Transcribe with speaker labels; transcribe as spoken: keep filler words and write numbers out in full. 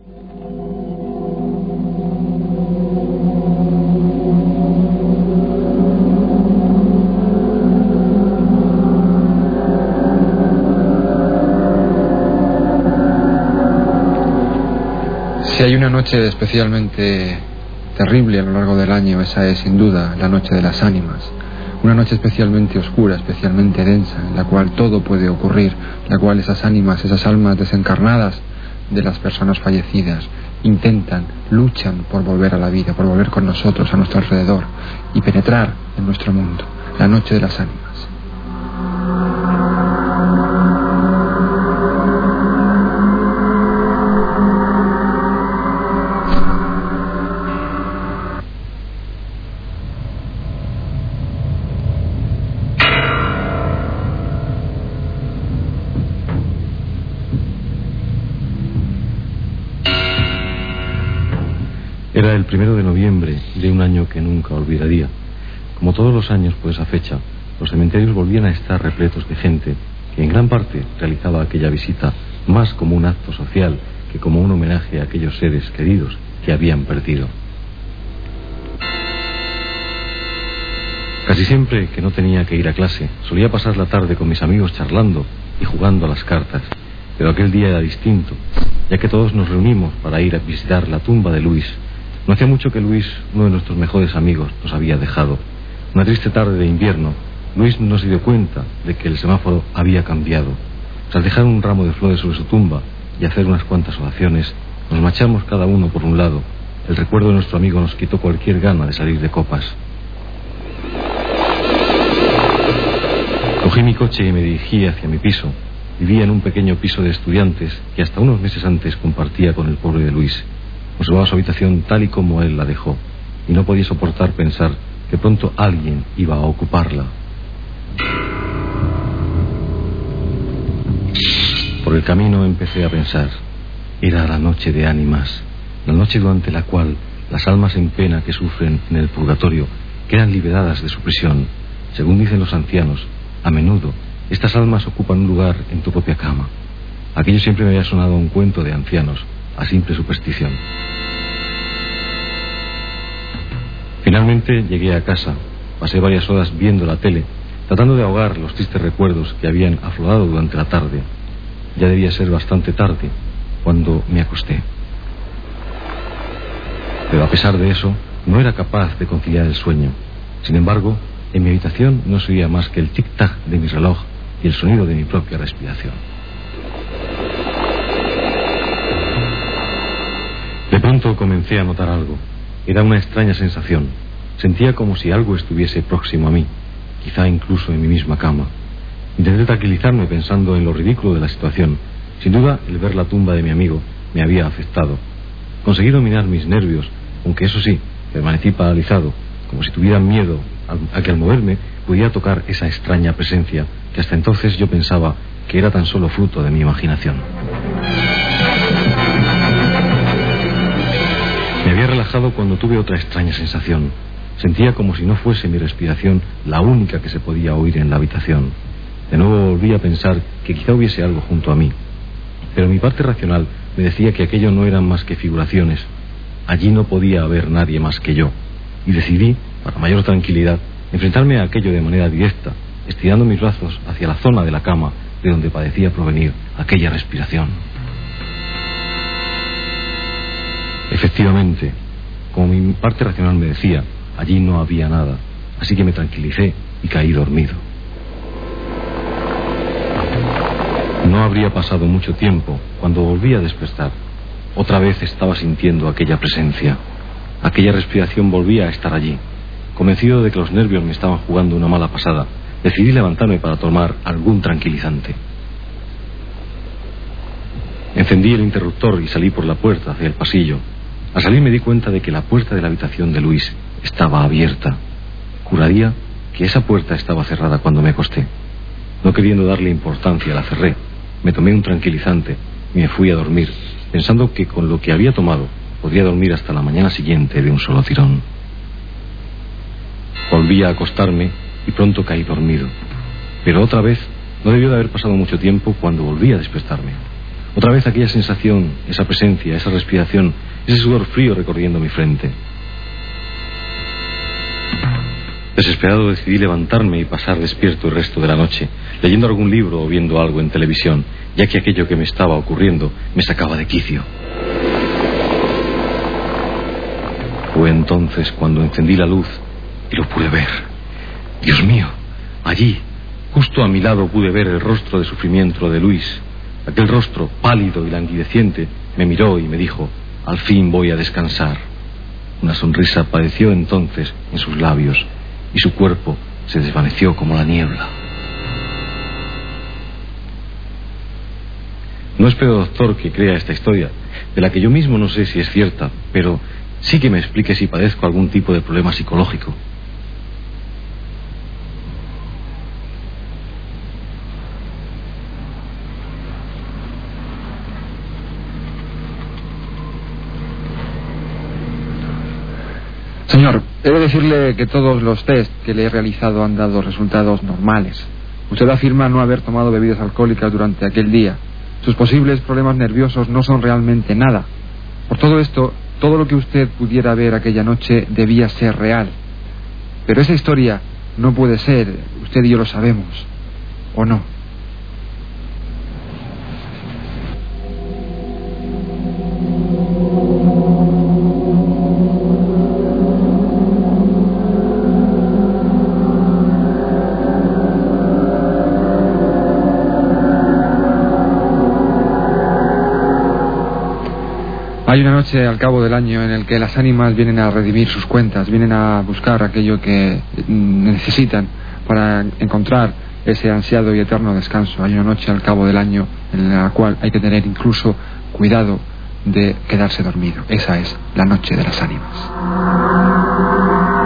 Speaker 1: Si hay una noche especialmente terrible a lo largo del año, esa es sin duda la noche de las ánimas. Una noche especialmente oscura, especialmente densa, en la cual todo puede ocurrir, en la cual esas ánimas, esas almas desencarnadas de las personas fallecidas intentan, luchan por volver a la vida, por volver con nosotros a nuestro alrededor y penetrar en nuestro mundo. La noche de las ánimas.
Speaker 2: Era el primero de noviembre de un año que nunca olvidaría. Como todos los años por esa fecha, los cementerios volvían a estar repletos de gente que en gran parte realizaba aquella visita más como un acto social que como un homenaje a aquellos seres queridos que habían perdido. Casi siempre que no tenía que ir a clase, solía pasar la tarde con mis amigos charlando y jugando a las cartas. Pero aquel día era distinto, ya que todos nos reunimos para ir a visitar la tumba de Luis. No hacía mucho que Luis, uno de nuestros mejores amigos, nos había dejado. Una triste tarde de invierno, Luis no se dio cuenta de que el semáforo había cambiado. Tras dejar un ramo de flores sobre su tumba y hacer unas cuantas oraciones, nos marchamos cada uno por un lado. El recuerdo de nuestro amigo nos quitó cualquier gana de salir de copas. Cogí mi coche y me dirigí hacia mi piso. Vivía en un pequeño piso de estudiantes que hasta unos meses antes compartía con el pobre de Luis. Observaba su habitación tal y como él la dejó, y no podía soportar pensar que pronto alguien iba a ocuparla. Por el camino empecé a pensar. Era la noche de ánimas, la noche durante la cual las almas en pena que sufren en el purgatorio quedan liberadas de su prisión. Según dicen los ancianos, a menudo estas almas ocupan un lugar en tu propia cama. Aquello siempre me había sonado a un cuento de ancianos, a simple superstición. Finalmente llegué a casa. Pasé varias horas viendo la tele, tratando de ahogar los tristes recuerdos que habían aflorado durante la tarde. Ya debía ser bastante tarde cuando me acosté. Pero a pesar de eso, no era capaz de conciliar el sueño. Sin embargo, en mi habitación no se oía más que el tic-tac de mi reloj y el sonido de mi propia respiración. De pronto comencé a notar algo. Era una extraña sensación. Sentía como si algo estuviese próximo a mí, quizá incluso en mi misma cama. Intenté tranquilizarme pensando en lo ridículo de la situación. Sin duda, el ver la tumba de mi amigo me había afectado. Conseguí dominar mis nervios, aunque eso sí, permanecí paralizado, como si tuviera miedo a que al moverme pudiera tocar esa extraña presencia que hasta entonces yo pensaba que era tan solo fruto de mi imaginación. Me había relajado cuando tuve otra extraña sensación. Sentía como si no fuese mi respiración la única que se podía oír en la habitación. De nuevo volví a pensar que quizá hubiese algo junto a mí. Pero mi parte racional me decía que aquello no eran más que figuraciones. Allí no podía haber nadie más que yo. Y decidí, para mayor tranquilidad, enfrentarme a aquello de manera directa, estirando mis brazos hacia la zona de la cama de donde parecía provenir aquella respiración. Efectivamente, como mi parte racional me decía, allí no había nada, así que me tranquilicé y caí dormido. No habría pasado mucho tiempo cuando volví a despertar. Otra vez estaba sintiendo aquella presencia. Aquella respiración volvía a estar allí. Convencido de que los nervios me estaban jugando una mala pasada, decidí levantarme para tomar algún tranquilizante. Encendí el interruptor y salí por la puerta hacia el pasillo. Al salir me di cuenta de que la puerta de la habitación de Luis estaba abierta. Juraría que esa puerta estaba cerrada cuando me acosté. No queriendo darle importancia, la cerré. Me tomé un tranquilizante y me fui a dormir, pensando que con lo que había tomado podría dormir hasta la mañana siguiente de un solo tirón. Volví a acostarme y pronto caí dormido. Pero otra vez no debió de haber pasado mucho tiempo cuando volví a despertarme. Otra vez aquella sensación, esa presencia, esa respiración, ese sudor frío recorriendo mi frente. Desesperado decidí levantarme y pasar despierto el resto de la noche, leyendo algún libro o viendo algo en televisión, ya que aquello que me estaba ocurriendo me sacaba de quicio. Fue entonces cuando encendí la luz y lo pude ver. Dios mío, allí, justo a mi lado, pude ver el rostro de sufrimiento de Luis. Aquel rostro pálido y languideciente me miró y me dijo: al fin voy a descansar. Una sonrisa apareció entonces en sus labios y su cuerpo se desvaneció como la niebla. No espero, doctor, que crea esta historia, de la que yo mismo no sé si es cierta, pero sí que me explique si padezco algún tipo de problema psicológico.
Speaker 1: Señor, he de decirle que todos los test que le he realizado han dado resultados normales. Usted afirma no haber tomado bebidas alcohólicas durante aquel día. Sus posibles problemas nerviosos no son realmente nada. Por todo esto, todo lo que usted pudiera ver aquella noche debía ser real. Pero esa historia no puede ser, usted y yo lo sabemos, ¿o no? Hay una noche al cabo del año en el que las ánimas vienen a redimir sus cuentas, vienen a buscar aquello que necesitan para encontrar ese ansiado y eterno descanso. Hay una noche al cabo del año en la cual hay que tener incluso cuidado de quedarse dormido. Esa es la noche de las ánimas.